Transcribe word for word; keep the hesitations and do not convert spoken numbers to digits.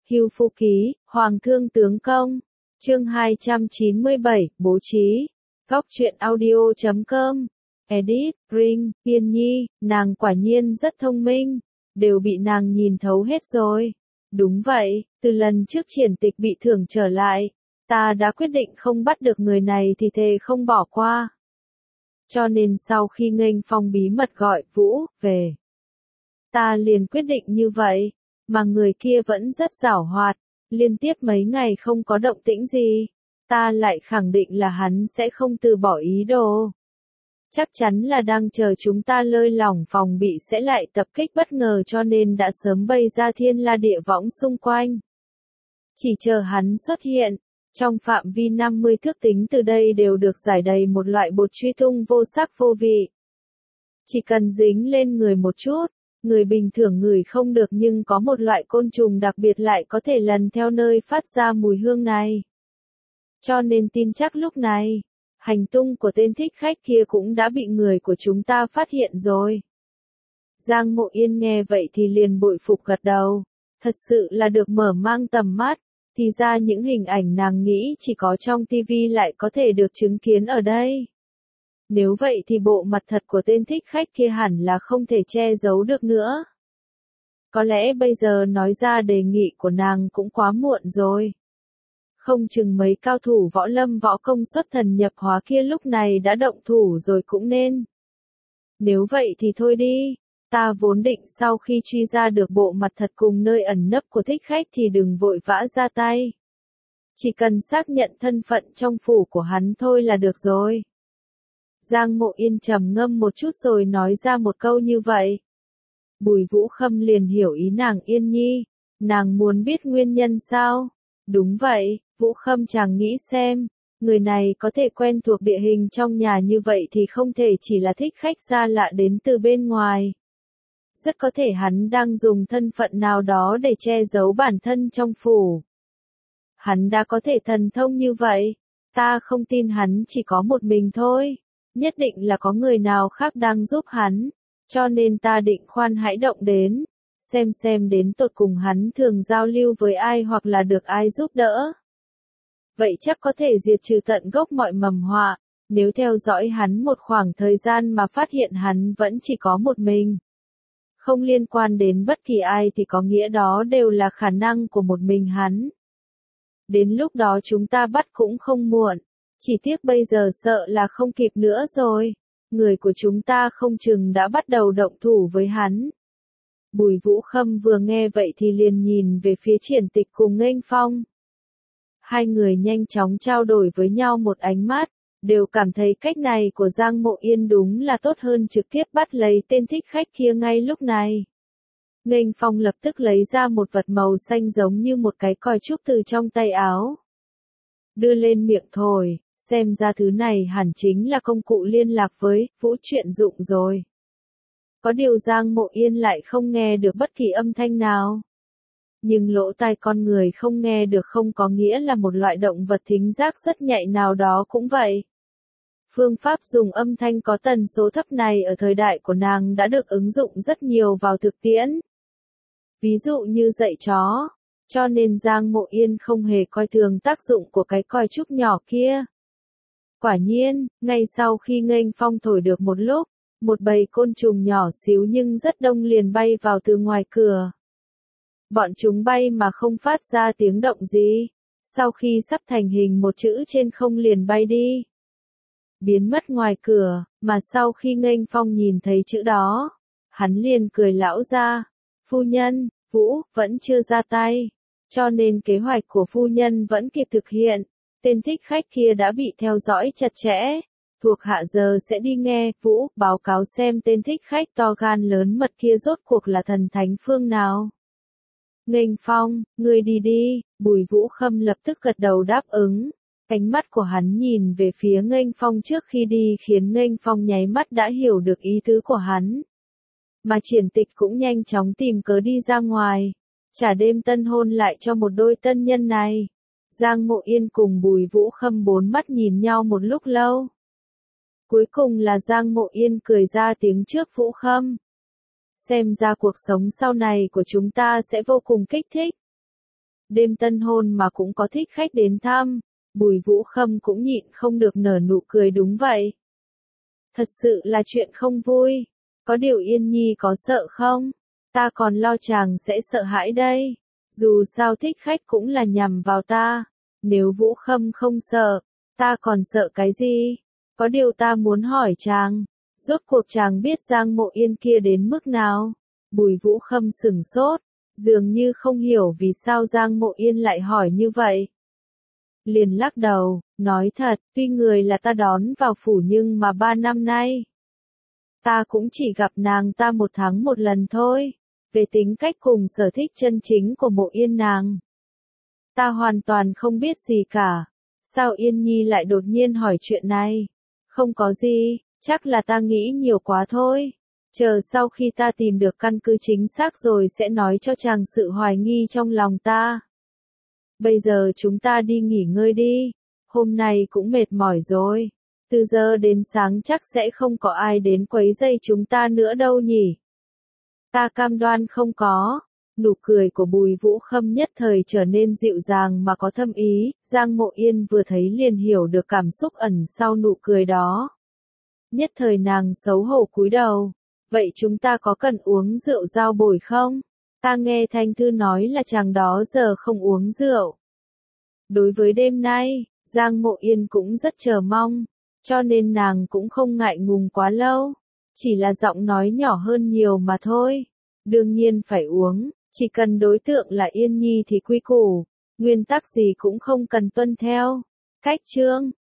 Hưu Phu Ký, Hoàng Thương Tướng Công. Chương hai trăm chín mươi bảy, bố trí. Góc truyện audio chấm com. Edit, Ring, Yên Nhi, nàng quả nhiên rất thông minh, đều bị nàng nhìn thấu hết rồi. Đúng vậy, từ lần trước Triển Tịch bị thưởng trở lại, ta đã quyết định không bắt được người này thì thề không bỏ qua. Cho nên sau khi Nghênh Phong bí mật gọi Vũ về, ta liền quyết định như vậy, mà người kia vẫn rất giảo hoạt, liên tiếp mấy ngày không có động tĩnh gì, ta lại khẳng định là hắn sẽ không từ bỏ ý đồ. Chắc chắn là đang chờ chúng ta lơi lỏng phòng bị sẽ lại tập kích bất ngờ cho nên đã sớm bày ra thiên la địa võng xung quanh. Chỉ chờ hắn xuất hiện, trong phạm vi năm mươi thước tính từ đây đều được rải đầy một loại bột truy tung vô sắc vô vị. Chỉ cần dính lên người một chút, người bình thường ngửi không được nhưng có một loại côn trùng đặc biệt lại có thể lần theo nơi phát ra mùi hương này. Cho nên tin chắc lúc này, hành tung của tên thích khách kia cũng đã bị người của chúng ta phát hiện rồi. Giang Mộ Yên nghe vậy thì liền bội phục gật đầu. Thật sự là được mở mang tầm mắt, thì ra những hình ảnh nàng nghĩ chỉ có trong tivi lại có thể được chứng kiến ở đây. Nếu vậy thì bộ mặt thật của tên thích khách kia hẳn là không thể che giấu được nữa. Có lẽ bây giờ nói ra đề nghị của nàng cũng quá muộn rồi. Không chừng mấy cao thủ võ lâm võ công xuất thần nhập hóa kia lúc này đã động thủ rồi cũng nên. Nếu vậy thì thôi đi, ta vốn định sau khi truy ra được bộ mặt thật cùng nơi ẩn nấp của thích khách thì đừng vội vã ra tay. Chỉ cần xác nhận thân phận trong phủ của hắn thôi là được rồi. Giang Mộ Yên trầm ngâm một chút rồi nói ra một câu như vậy. Bùi Vũ Khâm liền hiểu ý nàng Yên Nhi, nàng muốn biết nguyên nhân sao? Đúng vậy, Vũ Khâm chàng nghĩ xem, người này có thể quen thuộc địa hình trong nhà như vậy thì không thể chỉ là thích khách xa lạ đến từ bên ngoài. Rất có thể hắn đang dùng thân phận nào đó để che giấu bản thân trong phủ. Hắn đã có thể thần thông như vậy, ta không tin hắn chỉ có một mình thôi, nhất định là có người nào khác đang giúp hắn, cho nên ta định khoan hãy động đến, xem xem đến tột cùng hắn thường giao lưu với ai hoặc là được ai giúp đỡ. Vậy chắc có thể diệt trừ tận gốc mọi mầm họa, nếu theo dõi hắn một khoảng thời gian mà phát hiện hắn vẫn chỉ có một mình. Không liên quan đến bất kỳ ai thì có nghĩa đó đều là khả năng của một mình hắn. Đến lúc đó chúng ta bắt cũng không muộn, chỉ tiếc bây giờ sợ là không kịp nữa rồi, người của chúng ta không chừng đã bắt đầu động thủ với hắn. Bùi Vũ Khâm vừa nghe vậy thì liền nhìn về phía Triển Tịch cùng Nghênh Phong. Hai người nhanh chóng trao đổi với nhau một ánh mắt, đều cảm thấy cách này của Giang Mộ Yên đúng là tốt hơn trực tiếp bắt lấy tên thích khách kia ngay lúc này. Nghênh Phong lập tức lấy ra một vật màu xanh giống như một cái còi trúc từ trong tay áo. Đưa lên miệng thổi, xem ra thứ này hẳn chính là công cụ liên lạc với Vũ Chuyện Dụng rồi. Có điều Giang Mộ Yên lại không nghe được bất kỳ âm thanh nào. Nhưng lỗ tai con người không nghe được không có nghĩa là một loại động vật thính giác rất nhạy nào đó cũng vậy. Phương pháp dùng âm thanh có tần số thấp này ở thời đại của nàng đã được ứng dụng rất nhiều vào thực tiễn. Ví dụ như dạy chó, cho nên Giang Mộ Yên không hề coi thường tác dụng của cái còi trúc nhỏ kia. Quả nhiên, ngay sau khi Nghênh Phong thổi được một lúc, một bầy côn trùng nhỏ xíu nhưng rất đông liền bay vào từ ngoài cửa. Bọn chúng bay mà không phát ra tiếng động gì, sau khi sắp thành hình một chữ trên không liền bay đi. Biến mất ngoài cửa, mà sau khi Nghênh Phong nhìn thấy chữ đó, hắn liền cười lão ra, phu nhân, Vũ, vẫn chưa ra tay, cho nên kế hoạch của phu nhân vẫn kịp thực hiện, tên thích khách kia đã bị theo dõi chặt chẽ. Thuộc hạ giờ sẽ đi nghe Vũ báo cáo xem tên thích khách to gan lớn mật kia rốt cuộc là thần thánh phương nào. Nghênh Phong, ngươi đi đi, Bùi Vũ Khâm lập tức gật đầu đáp ứng. Ánh mắt của hắn nhìn về phía Nghênh Phong trước khi đi khiến Nghênh Phong nháy mắt đã hiểu được ý tứ của hắn. Mà Triển Tịch cũng nhanh chóng tìm cớ đi ra ngoài, trả đêm tân hôn lại cho một đôi tân nhân này. Giang Mộ Yên cùng Bùi Vũ Khâm bốn mắt nhìn nhau một lúc lâu. Cuối cùng là Giang Mộ Yên cười ra tiếng trước Vũ Khâm. Xem ra cuộc sống sau này của chúng ta sẽ vô cùng kích thích. Đêm tân hôn mà cũng có thích khách đến thăm, Bùi Vũ Khâm cũng nhịn không được nở nụ cười đúng vậy. Thật sự là chuyện không vui, có điều Yên Nhi có sợ không? Ta còn lo chàng sẽ sợ hãi đây, dù sao thích khách cũng là nhằm vào ta, nếu Vũ Khâm không sợ, ta còn sợ cái gì? Có điều ta muốn hỏi chàng, rốt cuộc chàng biết Giang Mộ Yên kia đến mức nào? Bùi Vũ Khâm sửng sốt, dường như không hiểu vì sao Giang Mộ Yên lại hỏi như vậy. Liền lắc đầu, nói thật, tuy người là ta đón vào phủ nhưng mà ba năm nay, ta cũng chỉ gặp nàng ta một tháng một lần thôi. Về tính cách cùng sở thích chân chính của Mộ Yên nàng, ta hoàn toàn không biết gì cả. Sao Yên Nhi lại đột nhiên hỏi chuyện này? Không có gì, chắc là ta nghĩ nhiều quá thôi. Chờ sau khi ta tìm được căn cứ chính xác rồi sẽ nói cho chàng sự hoài nghi trong lòng ta. Bây giờ chúng ta đi nghỉ ngơi đi, hôm nay cũng mệt mỏi rồi. Từ giờ đến sáng chắc sẽ không có ai đến quấy rầy chúng ta nữa đâu nhỉ. Ta cam đoan không có. Nụ cười của Bùi Vũ Khâm nhất thời trở nên dịu dàng mà có thâm ý, Giang Mộ Yên vừa thấy liền hiểu được cảm xúc ẩn sau nụ cười đó. Nhất thời nàng xấu hổ cúi đầu, vậy chúng ta có cần uống rượu giao bồi không? Ta nghe Thanh Thư nói là chàng đó giờ không uống rượu. Đối với đêm nay, Giang Mộ Yên cũng rất chờ mong, cho nên nàng cũng không ngại ngùng quá lâu, chỉ là giọng nói nhỏ hơn nhiều mà thôi. Đương nhiên phải uống. Chỉ cần đối tượng là Yên Nhi thì quy củ, nguyên tắc gì cũng không cần tuân theo. Cách chương